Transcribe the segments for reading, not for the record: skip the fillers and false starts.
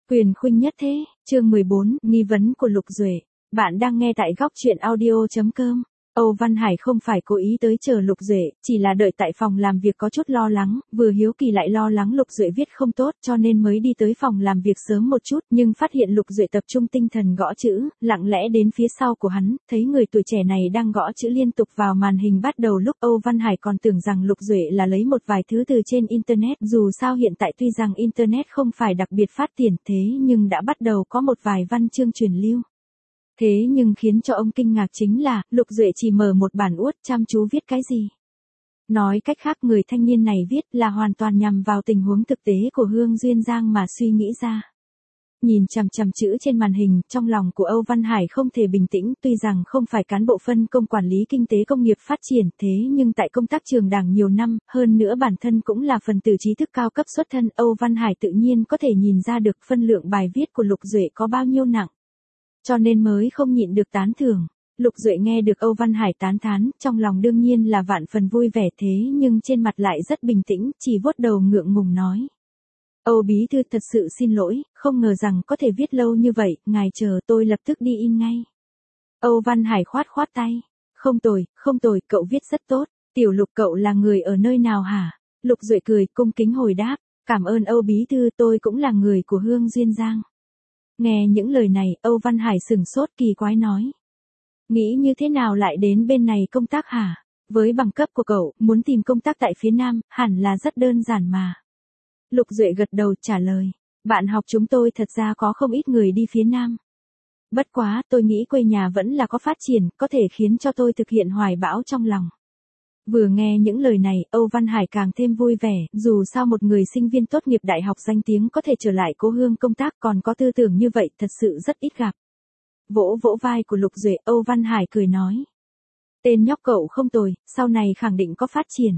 Quyền khuynh nhất thế, chương 14, nghi vấn của Lục Duệ. Bạn đang nghe tại góc truyện audio.com. Âu Văn Hải không phải cố ý tới chờ Lục Duệ, chỉ là đợi tại phòng làm việc có chút lo lắng, vừa hiếu kỳ lại lo lắng Lục Duệ viết không tốt cho nên mới đi tới phòng làm việc sớm một chút, nhưng phát hiện Lục Duệ tập trung tinh thần gõ chữ, lặng lẽ đến phía sau của hắn, thấy người tuổi trẻ này đang gõ chữ liên tục vào màn hình bắt đầu lúc Âu Văn Hải còn tưởng rằng Lục Duệ là lấy một vài thứ từ trên Internet, dù sao hiện tại tuy rằng Internet không phải đặc biệt phát triển thế nhưng đã bắt đầu có một vài văn chương truyền lưu. Thế nhưng khiến cho ông kinh ngạc chính là, Lục Duệ chỉ mở một bản uất chăm chú viết cái gì. Nói cách khác người thanh niên này viết là hoàn toàn nhằm vào tình huống thực tế của Hương Duyên Giang mà suy nghĩ ra. Nhìn chằm chằm chữ trên màn hình, trong lòng của Âu Văn Hải không thể bình tĩnh, tuy rằng không phải cán bộ phân công quản lý kinh tế công nghiệp phát triển thế nhưng tại công tác trường đảng nhiều năm, hơn nữa bản thân cũng là phần tử trí thức cao cấp xuất thân, Âu Văn Hải tự nhiên có thể nhìn ra được phân lượng bài viết của Lục Duệ có bao nhiêu nặng. Cho nên mới không nhịn được tán thưởng. Lục Duệ nghe được Âu Văn Hải tán thán, trong lòng đương nhiên là vạn phần vui vẻ thế nhưng trên mặt lại rất bình tĩnh, chỉ vuốt đầu ngượng ngùng nói. Âu bí thư thật sự xin lỗi, không ngờ rằng có thể viết lâu như vậy, ngài chờ tôi lập tức đi in ngay. Âu Văn Hải khoát khoát tay. Không tồi, cậu viết rất tốt. Tiểu Lục cậu là người ở nơi nào hả? Lục Duệ cười, cung kính hồi đáp. Cảm ơn Âu bí thư, tôi cũng là người của Hương Duyên Giang. Nghe những lời này, Âu Văn Hải sửng sốt kỳ quái nói. Nghĩ như thế nào lại đến bên này công tác hả? Với bằng cấp của cậu, muốn tìm công tác tại phía Nam, hẳn là rất đơn giản mà. Lục Duệ gật đầu trả lời. Bạn học chúng tôi thật ra có không ít người đi phía Nam. Bất quá, tôi nghĩ quê nhà vẫn là có phát triển, có thể khiến cho tôi thực hiện hoài bão trong lòng. Vừa nghe những lời này, Âu Văn Hải càng thêm vui vẻ, dù sao một người sinh viên tốt nghiệp đại học danh tiếng có thể trở lại cố hương công tác còn có tư tưởng như vậy thật sự rất ít gặp. Vỗ vỗ vai của Lục Duệ, Âu Văn Hải cười nói. Tên nhóc cậu không tồi, sau này khẳng định có phát triển.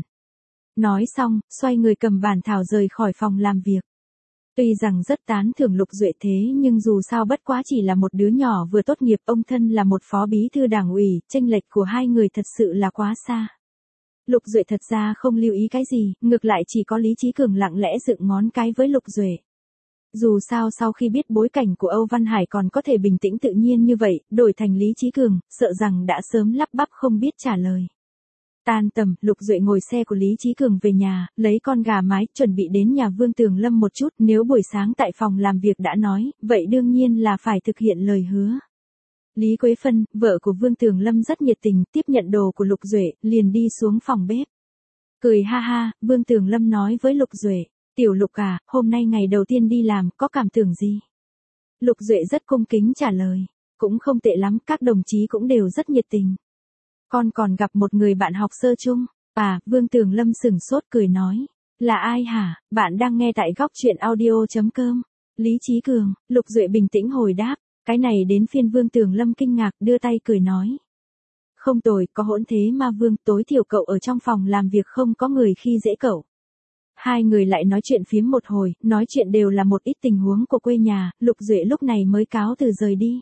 Nói xong, xoay người cầm bản thảo rời khỏi phòng làm việc. Tuy rằng rất tán thưởng Lục Duệ thế nhưng dù sao bất quá chỉ là một đứa nhỏ vừa tốt nghiệp, ông thân là một phó bí thư đảng ủy, chênh lệch của hai người thật sự là quá xa. Lục Duệ thật ra không lưu ý cái gì, ngược lại chỉ có Lý Chí Cường lặng lẽ dựng ngón cái với Lục Duệ. Dù sao sau khi biết bối cảnh của Âu Văn Hải còn có thể bình tĩnh tự nhiên như vậy, đổi thành Lý Chí Cường, sợ rằng đã sớm lắp bắp không biết trả lời. Tan tầm, Lục Duệ ngồi xe của Lý Chí Cường về nhà, lấy con gà mái, chuẩn bị đến nhà Vương Tường Lâm một chút, nếu buổi sáng tại phòng làm việc đã nói, vậy đương nhiên là phải thực hiện lời hứa. Lý Quế Phân, vợ của Vương Tường Lâm rất nhiệt tình, tiếp nhận đồ của Lục Duệ, liền đi xuống phòng bếp. Cười ha ha, Vương Tường Lâm nói với Lục Duệ, Tiểu Lục à, hôm nay ngày đầu tiên đi làm, có cảm tưởng gì? Lục Duệ rất cung kính trả lời, cũng không tệ lắm, các đồng chí cũng đều rất nhiệt tình. Con còn gặp một người bạn học sơ chung. Vương Tường Lâm sửng sốt cười nói, là ai hả? Bạn đang nghe tại góc truyện audio.com. Lý Chí Cường, Lục Duệ bình tĩnh hồi đáp. Cái này đến phiên Vương Tường Lâm kinh ngạc, đưa tay cười nói. Không tồi, có hỗn thế mà Vương, tối thiểu cậu ở trong phòng làm việc không có người khi dễ cậu. Hai người lại nói chuyện phiếm một hồi, nói chuyện đều là một ít tình huống của quê nhà, Lục Duệ lúc này mới cáo từ rời đi.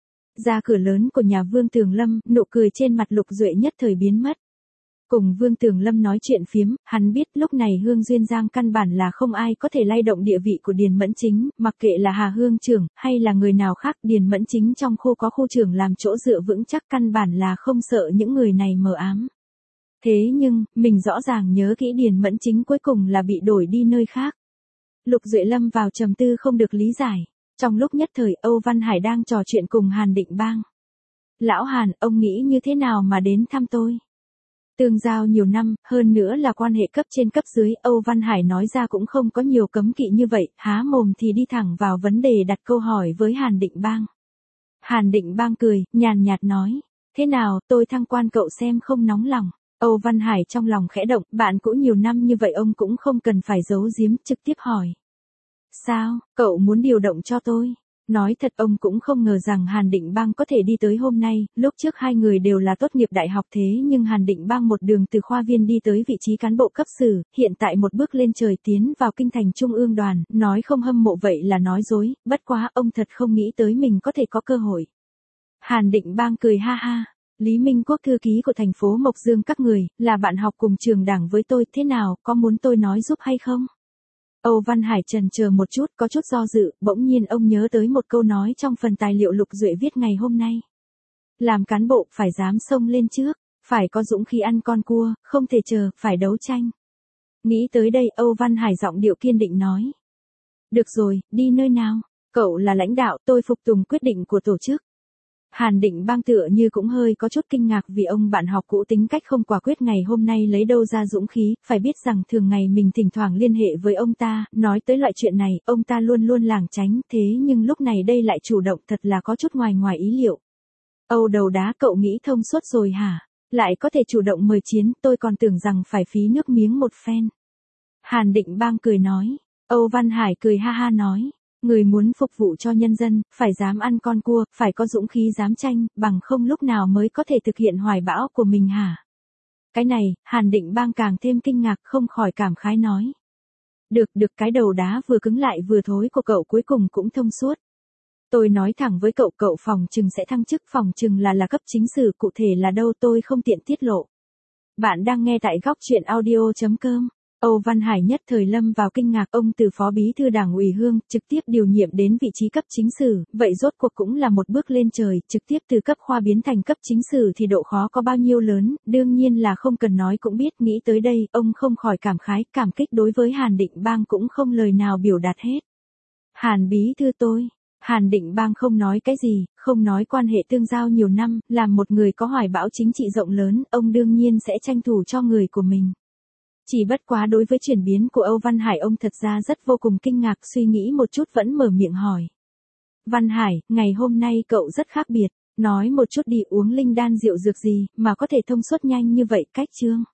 Ra cửa lớn của nhà Vương Tường Lâm, nụ cười trên mặt Lục Duệ nhất thời biến mất. Cùng Vương Tường Lâm nói chuyện phiếm, hắn biết lúc này Hương Duyên Giang căn bản là không ai có thể lay động địa vị của Điền Mẫn Chính, mặc kệ là Hà Hương trưởng, hay là người nào khác, Điền Mẫn Chính trong khu có khu trưởng làm chỗ dựa vững chắc, căn bản là không sợ những người này mờ ám. Thế nhưng, mình rõ ràng nhớ kỹ Điền Mẫn Chính cuối cùng là bị đổi đi nơi khác. Lục Duệ lâm vào trầm tư không được lý giải. Trong lúc nhất thời, Âu Văn Hải đang trò chuyện cùng Hàn Định Bang. Lão Hàn, ông nghĩ như thế nào mà đến thăm tôi? Tương giao nhiều năm, hơn nữa là quan hệ cấp trên cấp dưới, Âu Văn Hải nói ra cũng không có nhiều cấm kỵ như vậy, há mồm thì đi thẳng vào vấn đề đặt câu hỏi với Hàn Định Bang. Hàn Định Bang cười, nhàn nhạt nói, thế nào, tôi thăng quan cậu xem không nóng lòng. Âu Văn Hải trong lòng khẽ động, bạn cũ nhiều năm như vậy ông cũng không cần phải giấu giếm, trực tiếp hỏi. Sao, cậu muốn điều động cho tôi? Nói thật ông cũng không ngờ rằng Hàn Định Bang có thể đi tới hôm nay, lúc trước hai người đều là tốt nghiệp đại học thế nhưng Hàn Định Bang một đường từ khoa viên đi tới vị trí cán bộ cấp sử, hiện tại một bước lên trời tiến vào kinh thành trung ương đoàn, nói không hâm mộ vậy là nói dối, bất quá ông thật không nghĩ tới mình có thể có cơ hội. Hàn Định Bang cười ha ha. Lý Minh Quốc thư ký của thành phố Mộc Dương các người, là bạn học cùng trường đảng với tôi, thế nào, có muốn tôi nói giúp hay không? Âu Văn Hải chần chờ một chút, có chút do dự, bỗng nhiên ông nhớ tới một câu nói trong phần tài liệu Lục Duệ viết ngày hôm nay. Làm cán bộ phải dám xông lên trước, phải có dũng khí ăn con cua, không thể chờ, phải đấu tranh. Nghĩ tới đây, Âu Văn Hải giọng điệu kiên định nói. Được rồi, đi nơi nào? Cậu là lãnh đạo, tôi phục tùng quyết định của tổ chức. Hàn Định Bang tựa như cũng hơi có chút kinh ngạc vì ông bạn học cũ tính cách không quả quyết ngày hôm nay lấy đâu ra dũng khí, phải biết rằng thường ngày mình thỉnh thoảng liên hệ với ông ta, nói tới loại chuyện này, ông ta luôn luôn lảng tránh, thế nhưng lúc này đây lại chủ động thật là có chút ngoài ý liệu. Âu đầu đá, cậu nghĩ thông suốt rồi hả? Lại có thể chủ động mời chiến, tôi còn tưởng rằng phải phí nước miếng một phen. Hàn Định Bang cười nói. Âu Văn Hải cười ha ha nói. Người muốn phục vụ cho nhân dân, phải dám ăn con cua, phải có dũng khí dám tranh, bằng không lúc nào mới có thể thực hiện hoài bão của mình hả? Cái này, Hàn Định Bang càng thêm kinh ngạc, không khỏi cảm khái nói. Được, cái đầu đá vừa cứng lại vừa thối của cậu cuối cùng cũng thông suốt. Tôi nói thẳng với cậu phòng trừng sẽ thăng chức, phòng trừng là cấp chính sử, cụ thể là đâu tôi không tiện tiết lộ. Bạn đang nghe tại góc truyện audio.com. Âu Văn Hải nhất thời lâm vào kinh ngạc, ông từ phó bí thư đảng ủy Hương trực tiếp điều nhiệm đến vị trí cấp chính sử, vậy rốt cuộc cũng là một bước lên trời, trực tiếp từ cấp khoa biến thành cấp chính sử thì độ khó có bao nhiêu lớn, đương nhiên là không cần nói cũng biết. Nghĩ tới đây, ông không khỏi cảm khái, cảm kích đối với Hàn Định Bang cũng không lời nào biểu đạt hết. Hàn bí thư tôi. Hàn Định Bang không nói cái gì, không nói quan hệ tương giao nhiều năm, làm một người có hoài bão chính trị rộng lớn, ông đương nhiên sẽ tranh thủ cho người của mình. Chỉ bất quá đối với chuyển biến của Âu Văn Hải ông thật ra rất vô cùng kinh ngạc, suy nghĩ một chút vẫn mở miệng hỏi. Văn Hải, ngày hôm nay cậu rất khác biệt, nói một chút đi, uống linh đan rượu dược gì mà có thể thông suốt nhanh như vậy cách chương.